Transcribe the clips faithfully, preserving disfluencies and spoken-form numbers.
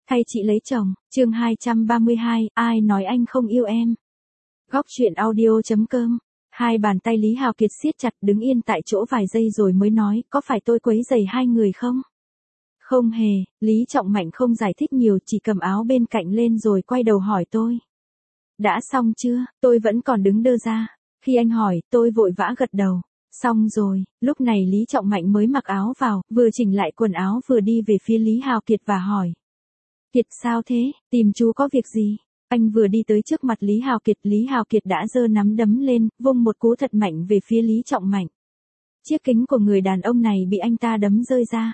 Thay chị lấy chồng, chương hai trăm ba mươi hai, ai nói anh không yêu em. Góc truyện audio.com. Hai bàn tay Lý Hào Kiệt siết chặt, đứng yên tại chỗ vài giây rồi mới nói, có phải tôi quấy rầy hai người không? Không hề, Lý Trọng Mạnh không giải thích nhiều, chỉ cầm áo bên cạnh lên rồi quay đầu hỏi tôi. Đã xong chưa? Tôi vẫn còn đứng đơ ra. Khi anh hỏi, tôi vội vã gật đầu. Xong rồi, lúc này Lý Trọng Mạnh mới mặc áo vào, vừa chỉnh lại quần áo vừa đi về phía Lý Hào Kiệt và hỏi. Kiệt sao thế, tìm chú có việc gì? Anh vừa đi tới trước mặt Lý Hào Kiệt, Lý Hào Kiệt đã giơ nắm đấm lên, vung một cú thật mạnh về phía Lý Trọng Mạnh. Chiếc kính của người đàn ông này bị anh ta đấm rơi ra.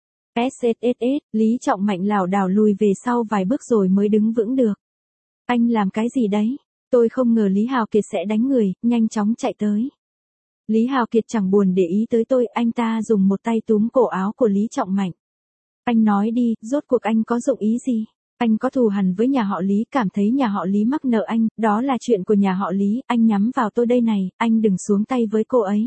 ét ét ét ét, Lý Trọng Mạnh lảo đảo lùi về sau vài bước rồi mới đứng vững được. Anh làm cái gì đấy? Tôi không ngờ Lý Hào Kiệt sẽ đánh người, nhanh chóng chạy tới. Lý Hào Kiệt chẳng buồn để ý tới tôi, anh ta dùng một tay túm cổ áo của Lý Trọng Mạnh. Anh nói đi, rốt cuộc anh có dụng ý gì? Anh có thù hằn với nhà họ Lý, cảm thấy nhà họ Lý mắc nợ anh, đó là chuyện của nhà họ Lý, anh nhắm vào tôi đây này, anh đừng xuống tay với cô ấy.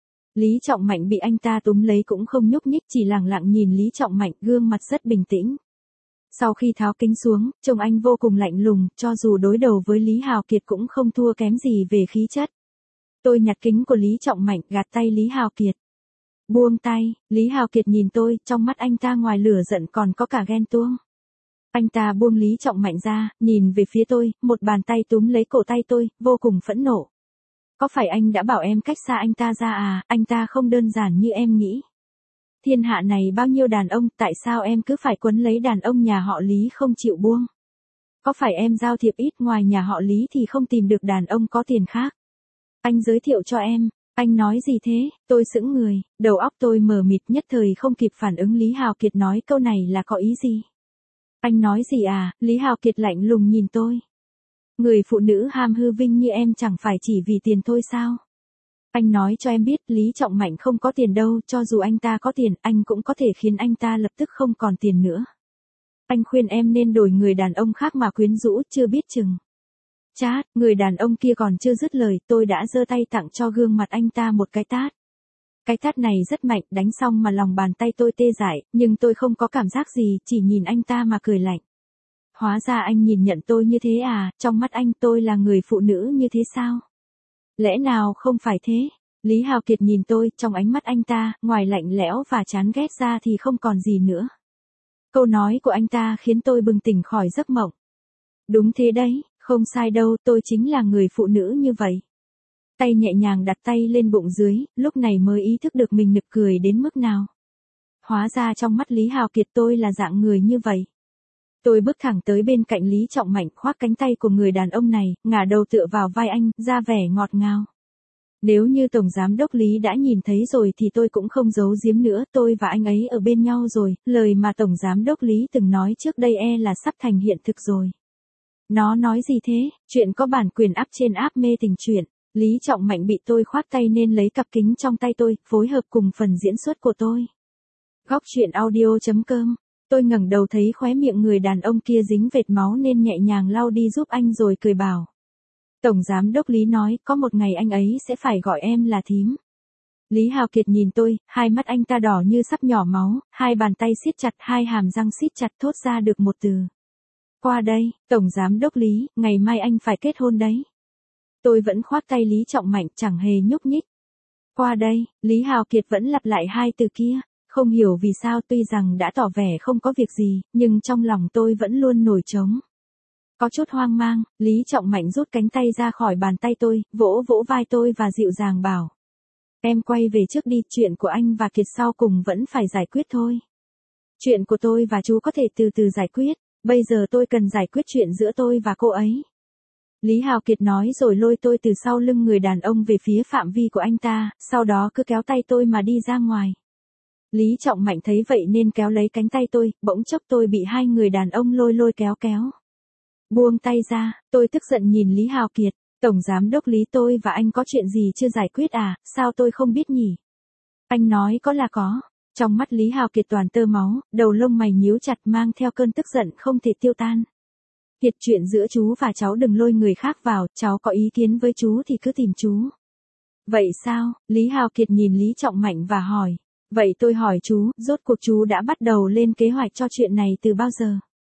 Lý Trọng Mạnh bị anh ta túm lấy cũng không nhúc nhích, chỉ lẳng lặng nhìn Lý Trọng Mạnh, gương mặt rất bình tĩnh. Sau khi tháo kính xuống, trông anh vô cùng lạnh lùng, cho dù đối đầu với Lý Hào Kiệt cũng không thua kém gì về khí chất. Tôi nhặt kính của Lý Trọng Mạnh, gạt tay Lý Hào Kiệt. Buông tay, Lý Hào Kiệt nhìn tôi, trong mắt anh ta ngoài lửa giận còn có cả ghen tuông. Anh ta buông Lý Trọng Mạnh ra, nhìn về phía tôi, một bàn tay túm lấy cổ tay tôi, vô cùng phẫn nộ. Có phải anh đã bảo em cách xa anh ta ra à, anh ta không đơn giản như em nghĩ. Thiên hạ này bao nhiêu đàn ông, tại sao em cứ phải quấn lấy đàn ông nhà họ Lý không chịu buông? Có phải em giao thiệp ít, ngoài nhà họ Lý thì không tìm được đàn ông có tiền khác? Anh giới thiệu cho em. Anh nói gì thế? Tôi sững người, đầu óc tôi mờ mịt, nhất thời không kịp phản ứng Lý Hào Kiệt nói câu này là có ý gì. Anh nói gì à? Lý Hào Kiệt lạnh lùng nhìn tôi. Người phụ nữ ham hư vinh như em chẳng phải chỉ vì tiền thôi sao? Anh nói cho em biết, Lý Trọng Mạnh không có tiền đâu, cho dù anh ta có tiền, anh cũng có thể khiến anh ta lập tức không còn tiền nữa. Anh khuyên em nên đổi người đàn ông khác mà quyến rũ, chưa biết chừng. Chát, người đàn ông kia còn chưa dứt lời, tôi đã giơ tay tặng cho gương mặt anh ta một cái tát. Cái tát này rất mạnh, đánh xong mà lòng bàn tay tôi tê dại, nhưng tôi không có cảm giác gì, chỉ nhìn anh ta mà cười lạnh. Hóa ra anh nhìn nhận tôi như thế à, trong mắt anh tôi là người phụ nữ như thế sao? Lẽ nào không phải thế? Lý Hào Kiệt nhìn tôi, trong ánh mắt anh ta, ngoài lạnh lẽo và chán ghét ra thì không còn gì nữa. Câu nói của anh ta khiến tôi bừng tỉnh khỏi giấc mộng. Đúng thế đấy, không sai đâu, tôi chính là người phụ nữ như vậy. Tay nhẹ nhàng đặt tay lên bụng dưới, lúc này mới ý thức được mình nực cười đến mức nào. Hóa ra trong mắt Lý Hào Kiệt tôi là dạng người như vậy. Tôi bước thẳng tới bên cạnh Lý Trọng Mạnh, khoác cánh tay của người đàn ông này, ngả đầu tựa vào vai anh, ra vẻ ngọt ngào. Nếu như Tổng Giám Đốc Lý đã nhìn thấy rồi thì tôi cũng không giấu giếm nữa, tôi và anh ấy ở bên nhau rồi, lời mà Tổng Giám Đốc Lý từng nói trước đây e là sắp thành hiện thực rồi. Nó nói gì thế? Chuyện có bản quyền up trên app Mê Tình Truyện. Lý Trọng Mạnh bị tôi khoác tay nên lấy cặp kính trong tay tôi, phối hợp cùng phần diễn xuất của tôi. Góc truyện audio.com. Tôi ngẩng đầu thấy khóe miệng người đàn ông kia dính vệt máu nên nhẹ nhàng lau đi giúp anh rồi cười bảo. Tổng Giám Đốc Lý nói, có một ngày anh ấy sẽ phải gọi em là thím. Lý Hào Kiệt nhìn tôi, hai mắt anh ta đỏ như sắp nhỏ máu, hai bàn tay siết chặt, hai hàm răng siết chặt, thốt ra được một từ. Qua đây, Tổng Giám Đốc Lý, ngày mai anh phải kết hôn đấy. Tôi vẫn khoác tay Lý Trọng Mạnh, chẳng hề nhúc nhích. Qua đây, Lý Hào Kiệt vẫn lặp lại hai từ kia. Không hiểu vì sao, tuy rằng đã tỏ vẻ không có việc gì, nhưng trong lòng tôi vẫn luôn nổi trống. Có chút hoang mang, Lý Trọng Mạnh rút cánh tay ra khỏi bàn tay tôi, vỗ vỗ vai tôi và dịu dàng bảo. Em quay về trước đi, chuyện của anh và Kiệt sau cùng vẫn phải giải quyết thôi. Chuyện của tôi và chú có thể từ từ giải quyết, bây giờ tôi cần giải quyết chuyện giữa tôi và cô ấy. Lý Hào Kiệt nói rồi lôi tôi từ sau lưng người đàn ông về phía phạm vi của anh ta, sau đó cứ kéo tay tôi mà đi ra ngoài. Lý Trọng Mạnh thấy vậy nên kéo lấy cánh tay tôi, bỗng chốc tôi bị hai người đàn ông lôi lôi kéo kéo. Buông tay ra, tôi tức giận nhìn Lý Hào Kiệt, Tổng Giám Đốc Lý, tôi và anh có chuyện gì chưa giải quyết à, sao tôi không biết nhỉ? Anh nói có là có. Trong mắt Lý Hào Kiệt toàn tơ máu, đầu lông mày nhíu chặt mang theo cơn tức giận không thể tiêu tan. Kiệt, chuyện giữa chú và cháu đừng lôi người khác vào, cháu có ý kiến với chú thì cứ tìm chú. Vậy sao? Lý Hào Kiệt nhìn Lý Trọng Mạnh và hỏi. Vậy tôi hỏi chú, rốt cuộc chú đã bắt đầu lên kế hoạch cho chuyện này từ bao giờ?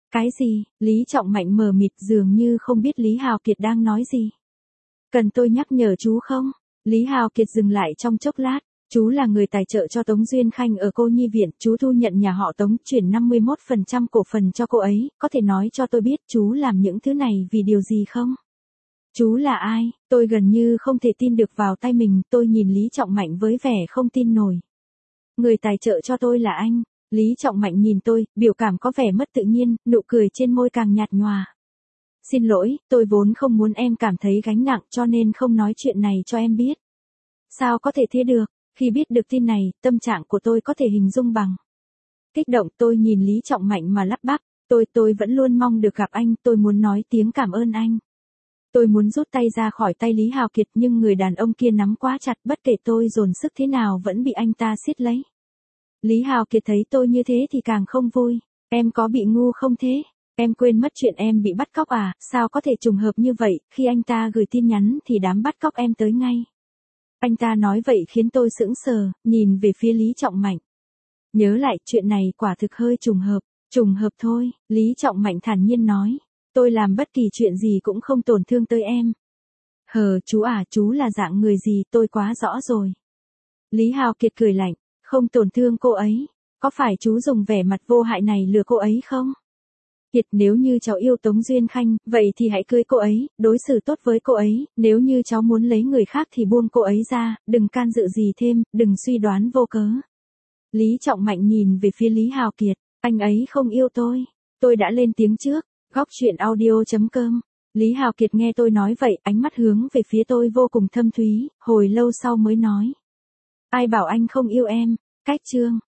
Cái gì? Lý Trọng Mạnh mờ mịt dường như không biết Lý Hào Kiệt đang nói gì. Cần tôi nhắc nhở chú không? Lý Hào Kiệt dừng lại trong chốc lát. Chú là người tài trợ cho Tống Duyên Khanh ở cô nhi viện, chú thu nhận nhà họ Tống chuyển năm mươi mốt phần trăm cổ phần cho cô ấy, có thể nói cho tôi biết chú làm những thứ này vì điều gì không? Chú là ai? Tôi gần như không thể tin được vào tay mình, tôi nhìn Lý Trọng Mạnh với vẻ không tin nổi. Người tài trợ cho tôi là anh. Lý Trọng Mạnh nhìn tôi, biểu cảm có vẻ mất tự nhiên, nụ cười trên môi càng nhạt nhòa. Xin lỗi, tôi vốn không muốn em cảm thấy gánh nặng cho nên không nói chuyện này cho em biết. Sao có thể thế được? Khi biết được tin này, tâm trạng của tôi có thể hình dung bằng. Kích động, tôi nhìn Lý Trọng Mạnh mà lắp bắp, tôi tôi vẫn luôn mong được gặp anh, tôi muốn nói tiếng cảm ơn anh. Tôi muốn rút tay ra khỏi tay Lý Hào Kiệt nhưng người đàn ông kia nắm quá chặt, bất kể tôi dồn sức thế nào vẫn bị anh ta siết lấy. Lý Hào Kiệt thấy tôi như thế thì càng không vui. Em có bị ngu không thế? Em quên mất chuyện em bị bắt cóc à? Sao có thể trùng hợp như vậy, khi anh ta gửi tin nhắn thì đám bắt cóc em tới ngay. Anh ta nói vậy khiến tôi sững sờ, nhìn về phía Lý Trọng Mạnh. Nhớ lại chuyện này quả thực hơi trùng hợp. Trùng hợp thôi, Lý Trọng Mạnh thản nhiên nói. Tôi làm bất kỳ chuyện gì cũng không tổn thương tới em. Hờ, chú à, chú là dạng người gì, tôi quá rõ rồi. Lý Hào Kiệt cười lạnh, không tổn thương cô ấy. Có phải chú dùng vẻ mặt vô hại này lừa cô ấy không? Kiệt, nếu như cháu yêu Tống Duyên Khanh, vậy thì hãy cưới cô ấy, đối xử tốt với cô ấy, nếu như cháu muốn lấy người khác thì buông cô ấy ra, đừng can dự gì thêm, đừng suy đoán vô cớ. Lý Trọng Mạnh nhìn về phía Lý Hào Kiệt, anh ấy không yêu tôi, tôi đã lên tiếng trước, góc truyện audio chấm com. Lý Hào Kiệt nghe tôi nói vậy, ánh mắt hướng về phía tôi vô cùng thâm thúy, hồi lâu sau mới nói. Ai bảo anh không yêu em, cách chương.